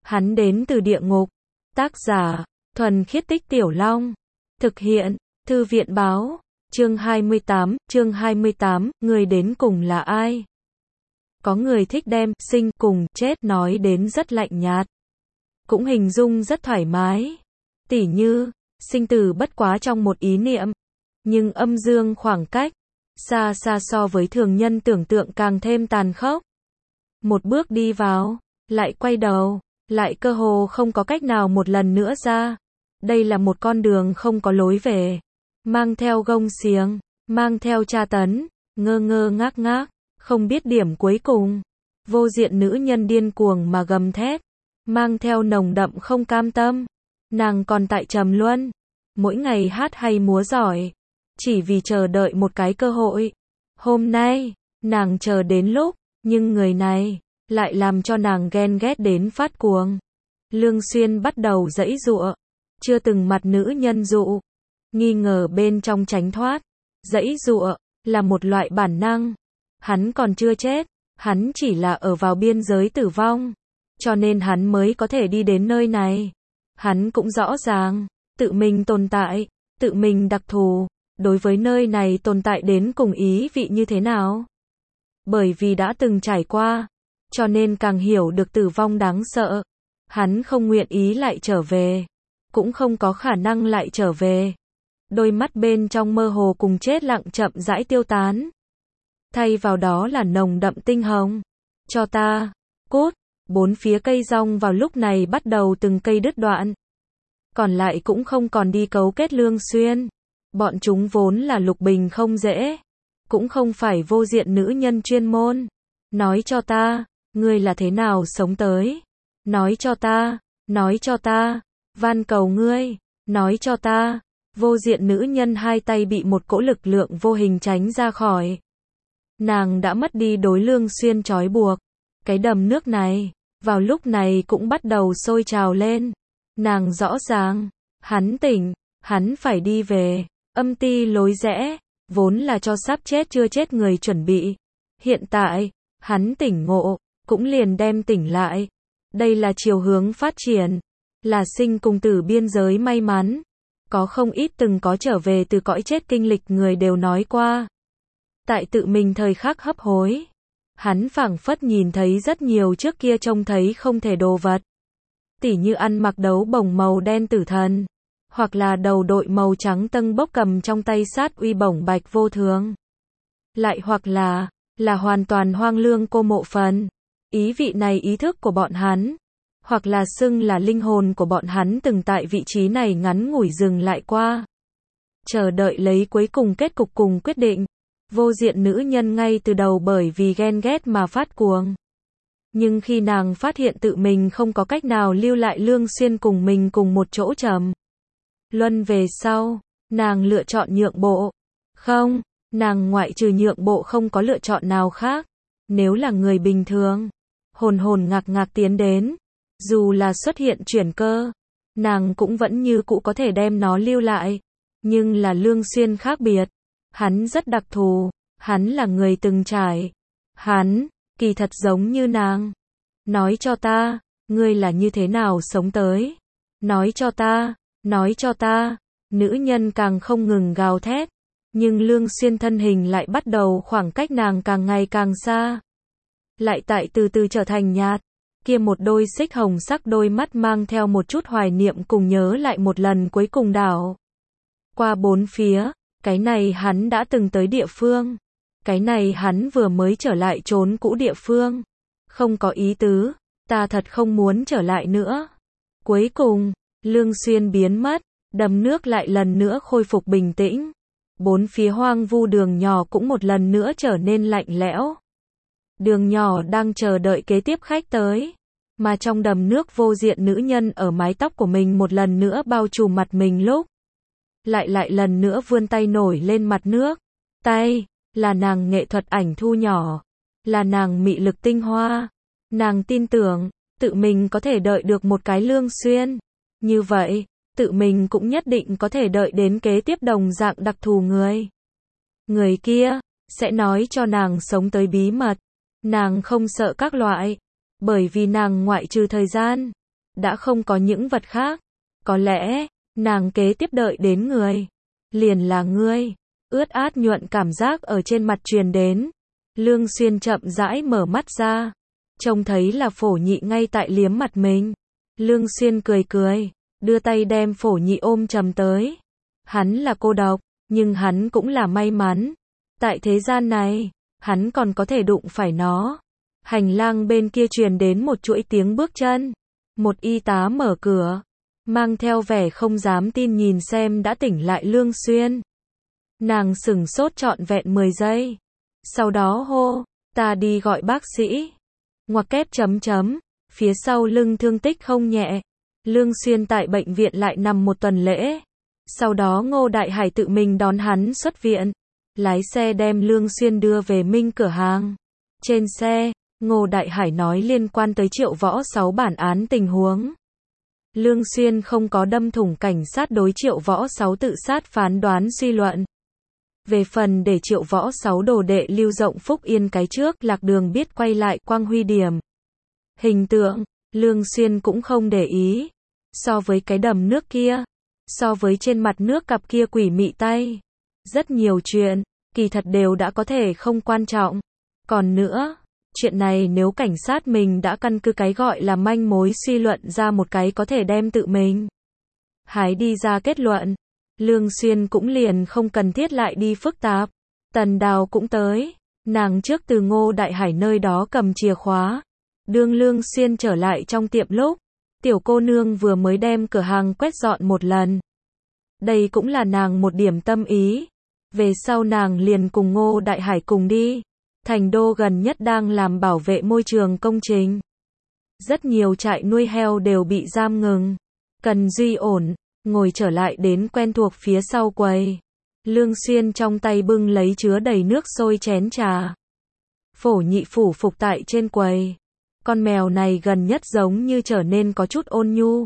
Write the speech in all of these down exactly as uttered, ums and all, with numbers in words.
Hắn đến từ địa ngục. Tác giả, Thuần Khiết Tích Tiểu Long. Thực hiện, Thư viện báo. Chương hai mươi tám, chương hai mươi tám, người đến cùng là ai? Có người thích đem sinh cùng chết nói đến rất lạnh nhạt. Cũng hình dung rất thoải mái. Tỉ như, sinh tử bất quá trong một ý niệm. Nhưng âm dương khoảng cách, xa xa so với thường nhân tưởng tượng càng thêm tàn khốc. Một bước đi vào, lại quay đầu, lại cơ hồ không có cách nào một lần nữa ra. Đây là một con đường không có lối về. Mang theo gông xiềng, mang theo tra tấn, ngơ ngơ ngác ngác, không biết điểm cuối cùng. Vô diện nữ nhân điên cuồng mà gầm thét, mang theo nồng đậm không cam tâm. Nàng còn tại trầm luân, mỗi ngày hát hay múa giỏi, chỉ vì chờ đợi một cái cơ hội. Hôm nay, nàng chờ đến lúc, nhưng người này lại làm cho nàng ghen ghét đến phát cuồng. Lương Xuyên bắt đầu giãy giụa, chưa từng mặt nữ nhân dụ, nghi ngờ bên trong tránh thoát. Giãy giụa là một loại bản năng. Hắn còn chưa chết, hắn chỉ là ở vào biên giới tử vong, cho nên hắn mới có thể đi đến nơi này. Hắn cũng rõ ràng, tự mình tồn tại, tự mình đặc thù, đối với nơi này tồn tại đến cùng ý vị như thế nào. Bởi vì đã từng trải qua, cho nên càng hiểu được tử vong đáng sợ. Hắn không nguyện ý lại trở về, cũng không có khả năng lại trở về. Đôi mắt bên trong mơ hồ cùng chết lặng chậm rãi tiêu tán. Thay vào đó là nồng đậm tinh hồng. Cho ta, cút. Bốn phía cây rong vào lúc này bắt đầu từng cây đứt đoạn. Còn lại cũng không còn đi cấu kết Lương Xuyên. Bọn chúng vốn là lục bình không dễ, cũng không phải vô diện nữ nhân chuyên môn. Nói cho ta, ngươi là thế nào sống tới? Nói cho ta, nói cho ta, van cầu ngươi, nói cho ta. Vô diện nữ nhân hai tay bị một cỗ lực lượng vô hình tránh ra khỏi. Nàng đã mất đi đối Lương Xuyên trói buộc. Cái đầm nước này, vào lúc này cũng bắt đầu sôi trào lên. Nàng rõ ràng, hắn tỉnh, hắn phải đi về. Âm ti lối rẽ, vốn là cho sắp chết chưa chết người chuẩn bị. Hiện tại, hắn tỉnh ngộ, cũng liền đem tỉnh lại. Đây là chiều hướng phát triển, là sinh cùng tử biên giới may mắn. Có không ít từng có trở về từ cõi chết kinh lịch người đều nói qua. Tại tự mình thời khắc hấp hối, hắn phảng phất nhìn thấy rất nhiều trước kia trông thấy không thể đồ vật. Tỉ như ăn mặc đấu bổng màu đen tử thần, hoặc là đầu đội màu trắng tâng bốc cầm trong tay sát uy bổng bạch vô thường. Lại hoặc là, là hoàn toàn hoang lương cô mộ phần. Ý vị này ý thức của bọn hắn, hoặc là xưng là linh hồn của bọn hắn từng tại vị trí này ngắn ngủi dừng lại qua. Chờ đợi lấy cuối cùng kết cục cùng quyết định. Vô diện nữ nhân ngay từ đầu bởi vì ghen ghét mà phát cuồng. Nhưng khi nàng phát hiện tự mình không có cách nào lưu lại Lương Xuyên cùng mình cùng một chỗ trầm luân về sau, nàng lựa chọn nhượng bộ. Không, nàng ngoại trừ nhượng bộ không có lựa chọn nào khác. Nếu là người bình thường, hồn hồn ngạc ngạc tiến đến, dù là xuất hiện chuyển cơ, nàng cũng vẫn như cũ có thể đem nó lưu lại. Nhưng là Lương Xuyên khác biệt. Hắn rất đặc thù, hắn là người từng trải. Hắn, kỳ thật giống như nàng. Nói cho ta, ngươi là như thế nào sống tới? Nói cho ta, nói cho ta. Nữ nhân càng không ngừng gào thét, nhưng Lương Xuyên thân hình lại bắt đầu khoảng cách nàng càng ngày càng xa. Lại tại từ từ trở thành nhạt. Kia một đôi xích hồng sắc đôi mắt mang theo một chút hoài niệm cùng nhớ lại một lần cuối cùng đảo qua bốn phía. Cái này hắn đã từng tới địa phương. Cái này hắn vừa mới trở lại trốn cũ địa phương. Không có ý tứ, ta thật không muốn trở lại nữa. Cuối cùng, Lương Xuyên biến mất, đầm nước lại lần nữa khôi phục bình tĩnh. Bốn phía hoang vu đường nhỏ cũng một lần nữa trở nên lạnh lẽo. Đường nhỏ đang chờ đợi kế tiếp khách tới. Mà trong đầm nước vô diện nữ nhân ở mái tóc của mình một lần nữa bao trùm mặt mình lúc. Lại lại lần nữa vươn tay nổi lên mặt nước. Tay, là nàng nghệ thuật ảnh thu nhỏ. Là nàng mị lực tinh hoa. Nàng tin tưởng, tự mình có thể đợi được một cái Lương Xuyên. Như vậy, tự mình cũng nhất định có thể đợi đến kế tiếp đồng dạng đặc thù người. Người kia, sẽ nói cho nàng sống tới bí mật. Nàng không sợ các loại. Bởi vì nàng ngoại trừ thời gian, đã không có những vật khác. Có lẽ, nàng kế tiếp đợi đến người. Liền là ngươi. Ướt át nhuận cảm giác ở trên mặt truyền đến. Lương Xuyên chậm rãi mở mắt ra. Trông thấy là Phổ Nhị ngay tại liếm mặt mình. Lương Xuyên cười cười, đưa tay đem Phổ Nhị ôm chầm tới. Hắn là cô độc, nhưng hắn cũng là may mắn. Tại thế gian này, hắn còn có thể đụng phải nó. Hành lang bên kia truyền đến một chuỗi tiếng bước chân. Một y tá mở cửa, mang theo vẻ không dám tin nhìn xem đã tỉnh lại Lương Xuyên. Nàng sửng sốt trọn vẹn mười giây. Sau đó hô, ta đi gọi bác sĩ. Ngoặc kép chấm chấm, phía sau lưng thương tích không nhẹ. Lương Xuyên tại bệnh viện lại nằm một tuần lễ. Sau đó Ngô Đại Hải tự mình đón hắn xuất viện. Lái xe đem Lương Xuyên đưa về Minh cửa hàng. Trên xe, Ngô Đại Hải nói liên quan tới Triệu Võ Sáu bản án tình huống. Lương Xuyên không có đâm thủng cảnh sát đối Triệu Võ Sáu tự sát phán đoán suy luận. Về phần để Triệu Võ Sáu đồ đệ Lưu Rộng Phúc Yên cái trước lạc đường biết quay lại Quang Huy điểm. Hình tượng, Lương Xuyên cũng không để ý. So với cái đầm nước kia, so với trên mặt nước cặp kia quỷ mị tay. Rất nhiều chuyện, kỳ thật đều đã có thể không quan trọng. Còn nữa, chuyện này nếu cảnh sát mình đã căn cứ cái gọi là manh mối suy luận ra một cái có thể đem tự mình hái đi ra kết luận. Lương Xuyên cũng liền không cần thiết lại đi phức tạp. Tần Đào cũng tới. Nàng trước từ Ngô Đại Hải nơi đó cầm chìa khóa. Đương Lương Xuyên trở lại trong tiệm lúc, tiểu cô nương vừa mới đem cửa hàng quét dọn một lần. Đây cũng là nàng một điểm tâm ý. Về sau nàng liền cùng Ngô Đại Hải cùng đi. Thành đô gần nhất đang làm bảo vệ môi trường công trình. Rất nhiều trại nuôi heo đều bị giam ngừng. Cần duy ổn. Ngồi trở lại đến quen thuộc phía sau quầy. Lương Xuyên trong tay bưng lấy chứa đầy nước sôi chén trà. Phổ Nhị phủ phục tại trên quầy. Con mèo này gần nhất giống như trở nên có chút ôn nhu.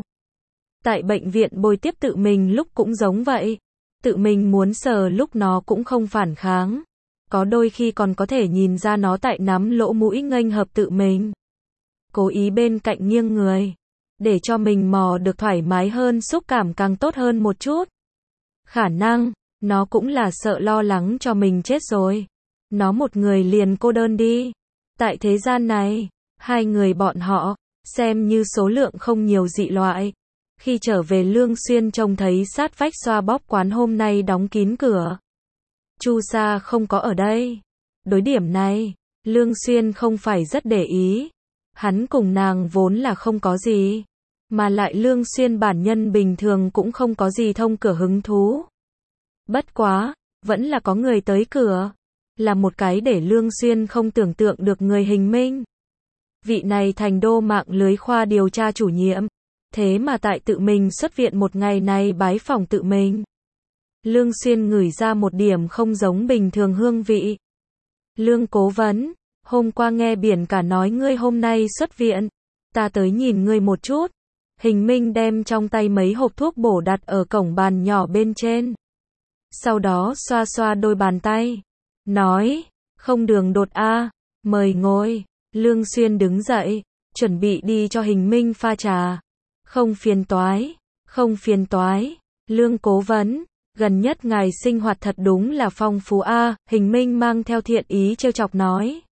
Tại bệnh viện bồi tiếp tự mình lúc cũng giống vậy. Tự mình muốn sờ lúc nó cũng không phản kháng. Có đôi khi còn có thể nhìn ra nó tại nắm lỗ mũi nghênh hợp tự mình. Cố ý bên cạnh nghiêng người. Để cho mình mò được thoải mái hơn, xúc cảm càng tốt hơn một chút. Khả năng, nó cũng là sợ lo lắng cho mình chết rồi. Nó một người liền cô đơn đi. Tại thế gian này, hai người bọn họ, xem như số lượng không nhiều dị loại. Khi trở về Lương Xuyên trông thấy sát vách xoa bóp quán hôm nay đóng kín cửa. Chu Sa không có ở đây. Đối điểm này, Lương Xuyên không phải rất để ý. Hắn cùng nàng vốn là không có gì. Mà lại Lương Xuyên bản nhân bình thường cũng không có gì thông cửa hứng thú. Bất quá, vẫn là có người tới cửa. Là một cái để Lương Xuyên không tưởng tượng được người hình minh. Vị này thành đô mạng lưới khoa điều tra chủ nhiệm. Thế mà tại tự mình xuất viện một ngày này bái phỏng tự mình. Lương Xuyên ngửi ra một điểm không giống bình thường hương vị. Lương cố vấn, hôm qua nghe biển cả nói ngươi hôm nay xuất viện. Ta tới nhìn ngươi một chút. Hình minh đem trong tay mấy hộp thuốc bổ đặt ở cổng bàn nhỏ bên trên. Sau đó xoa xoa đôi bàn tay. Nói, không đường đột a, mời ngồi. Lương Xuyên đứng dậy, chuẩn bị đi cho hình minh pha trà. Không phiền toái, không phiền toái. Lương cố vấn, gần nhất ngài sinh hoạt thật đúng là phong phú a, hình minh mang theo thiện ý trêu chọc nói.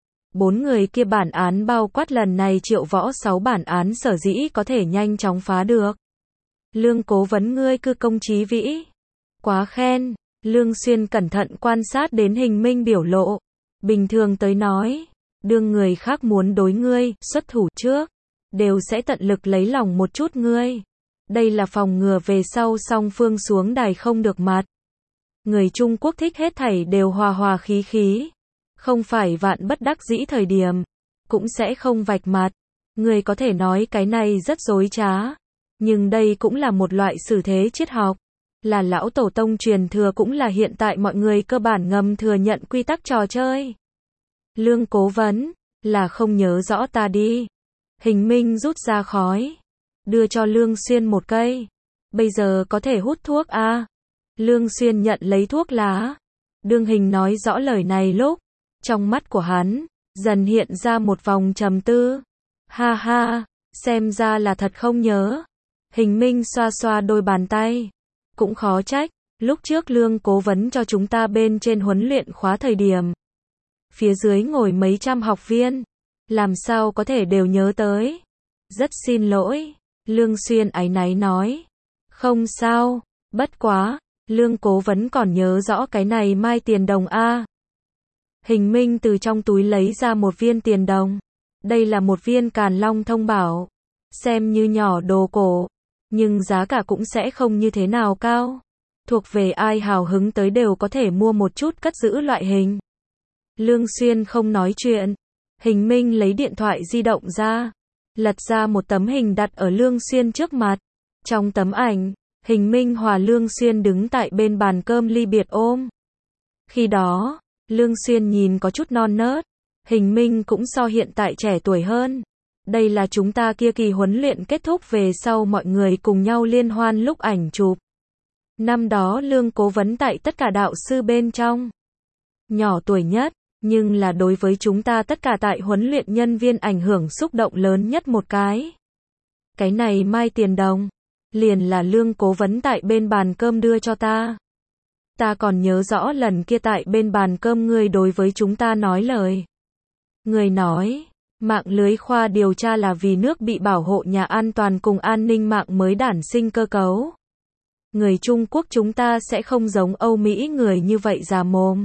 Bốn người kia bản án bao quát lần này Triệu Võ Sáu bản án sở dĩ có thể nhanh chóng phá được. Lương cố vấn ngươi cư công chí vĩ. Quá khen. Lương Xuyên cẩn thận quan sát đến hình minh biểu lộ. Bình thường tới nói, đương người khác muốn đối ngươi, xuất thủ trước, đều sẽ tận lực lấy lòng một chút ngươi. Đây là phòng ngừa về sau song phương xuống đài không được mặt. Người Trung Quốc thích hết thảy đều hòa hòa khí khí. Không phải vạn bất đắc dĩ thời điểm, cũng sẽ không vạch mặt. Người có thể nói cái này rất dối trá. Nhưng đây cũng là một loại xử thế triết học. Là lão tổ tông truyền thừa cũng là hiện tại mọi người cơ bản ngầm thừa nhận quy tắc trò chơi. Lương cố vấn, là không nhớ rõ ta đi. Hình minh rút ra khói. Đưa cho Lương Xuyên một cây. Bây giờ có thể hút thuốc a. Lương Xuyên nhận lấy thuốc lá. Đương hình nói rõ lời này lúc, trong mắt của hắn, dần hiện ra một vòng trầm tư. Ha ha, Xem ra là thật không nhớ. Hình Minh xoa xoa đôi bàn tay. Cũng khó trách, lúc trước Lương cố vấn cho chúng ta bên trên huấn luyện khóa thời điểm. Phía dưới ngồi mấy trăm học viên. Làm sao có thể đều nhớ tới. Rất xin lỗi. Lương Xuyên áy náy nói. Không sao, bất quá, Lương cố vấn còn nhớ rõ cái này mai tiền đồng a. Hình Minh từ trong túi lấy ra một viên tiền đồng. Đây là một viên Càn Long Thông Bảo. Xem như nhỏ đồ cổ, nhưng giá cả cũng sẽ không như thế nào cao. Thuộc về ai hào hứng tới đều có thể mua một chút cất giữ loại hình. Lương Xuyên không nói chuyện. Hình Minh lấy điện thoại di động ra, lật ra một tấm hình đặt ở Lương Xuyên trước mặt. Trong tấm ảnh, Hình Minh hòa Lương Xuyên đứng tại bên bàn cơm ly biệt ôm. Khi đó, Lương Xuyên nhìn có chút non nớt. Hình Minh cũng so hiện tại trẻ tuổi hơn. Đây là chúng ta kia kỳ huấn luyện kết thúc về sau mọi người cùng nhau liên hoan lúc ảnh chụp. Năm đó Lương cố vấn tại tất cả đạo sư bên trong. Nhỏ tuổi nhất, nhưng là đối với chúng ta tất cả tại huấn luyện nhân viên ảnh hưởng xúc động lớn nhất một cái. Cái này mai tiền đồng, liền là Lương cố vấn tại bên bàn cơm đưa cho ta. Ta còn nhớ rõ lần kia tại bên bàn cơm người đối với chúng ta nói lời. Người nói, mạng lưới khoa điều tra là vì nước bị bảo hộ nhà an toàn cùng an ninh mạng mới đản sinh cơ cấu. Người Trung Quốc chúng ta sẽ không giống Âu Mỹ người như vậy già mồm.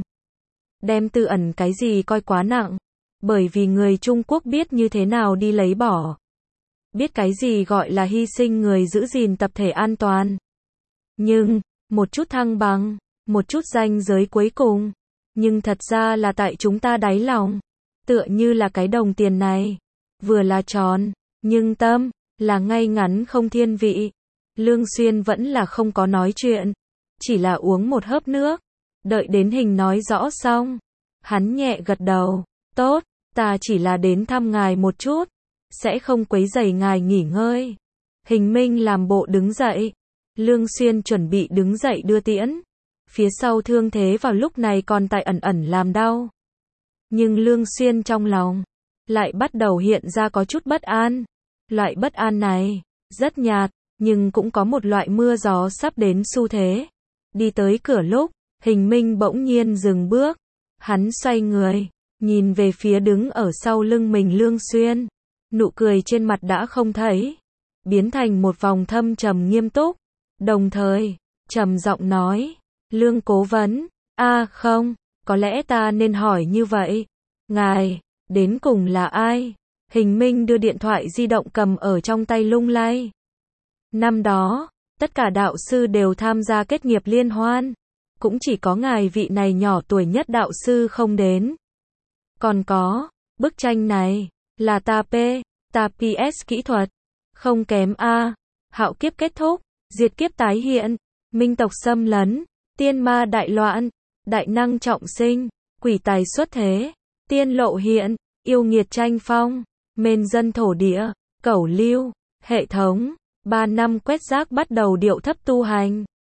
Đem tư ẩn cái gì coi quá nặng. Bởi vì người Trung Quốc biết như thế nào đi lấy bỏ. Biết cái gì gọi là hy sinh người giữ gìn tập thể an toàn. Nhưng, một chút thăng bằng, một chút ranh giới cuối cùng. Nhưng thật ra là tại chúng ta đáy lòng. Tựa như là cái đồng tiền này. Vừa là tròn, nhưng tâm, là ngay ngắn không thiên vị. Lương Xuyên vẫn là không có nói chuyện. Chỉ là uống một hớp nước. Đợi đến Hình nói rõ xong. Hắn nhẹ gật đầu. Tốt, ta chỉ là đến thăm ngài một chút. Sẽ không quấy rầy ngài nghỉ ngơi. Hình Minh làm bộ đứng dậy. Lương Xuyên chuẩn bị đứng dậy đưa tiễn. Phía sau thương thế vào lúc này còn tại ẩn ẩn làm đau. Nhưng Lương Xuyên trong lòng lại bắt đầu hiện ra có chút bất an. Loại bất an này rất nhạt, nhưng cũng có một loại mưa gió sắp đến xu thế. Đi tới cửa lúc, Hình Minh bỗng nhiên dừng bước. Hắn xoay người, nhìn về phía đứng ở sau lưng mình Lương Xuyên. Nụ cười trên mặt đã không thấy, biến thành một vòng thâm trầm nghiêm túc. Đồng thời, trầm giọng nói, Lương cố vấn, a không, có lẽ ta nên hỏi như vậy. Ngài, đến cùng là ai? Hình Minh đưa điện thoại di động cầm ở trong tay lung lay. Năm đó, tất cả đạo sư đều tham gia kết nghiệp liên hoan. Cũng chỉ có ngài vị này nhỏ tuổi nhất đạo sư không đến. Còn có, bức tranh này, là ta P, ta pê ét kỹ thuật. Không kém a. Hạo kiếp kết thúc, diệt kiếp tái hiện, minh tộc xâm lấn, tiên ma đại loạn, đại năng trọng sinh, quỷ tài xuất thế, tiên lộ hiện, yêu nghiệt tranh phong, mên dân thổ địa, cẩu lưu, hệ thống. Ba năm quét rác bắt đầu điệu thấp tu hành.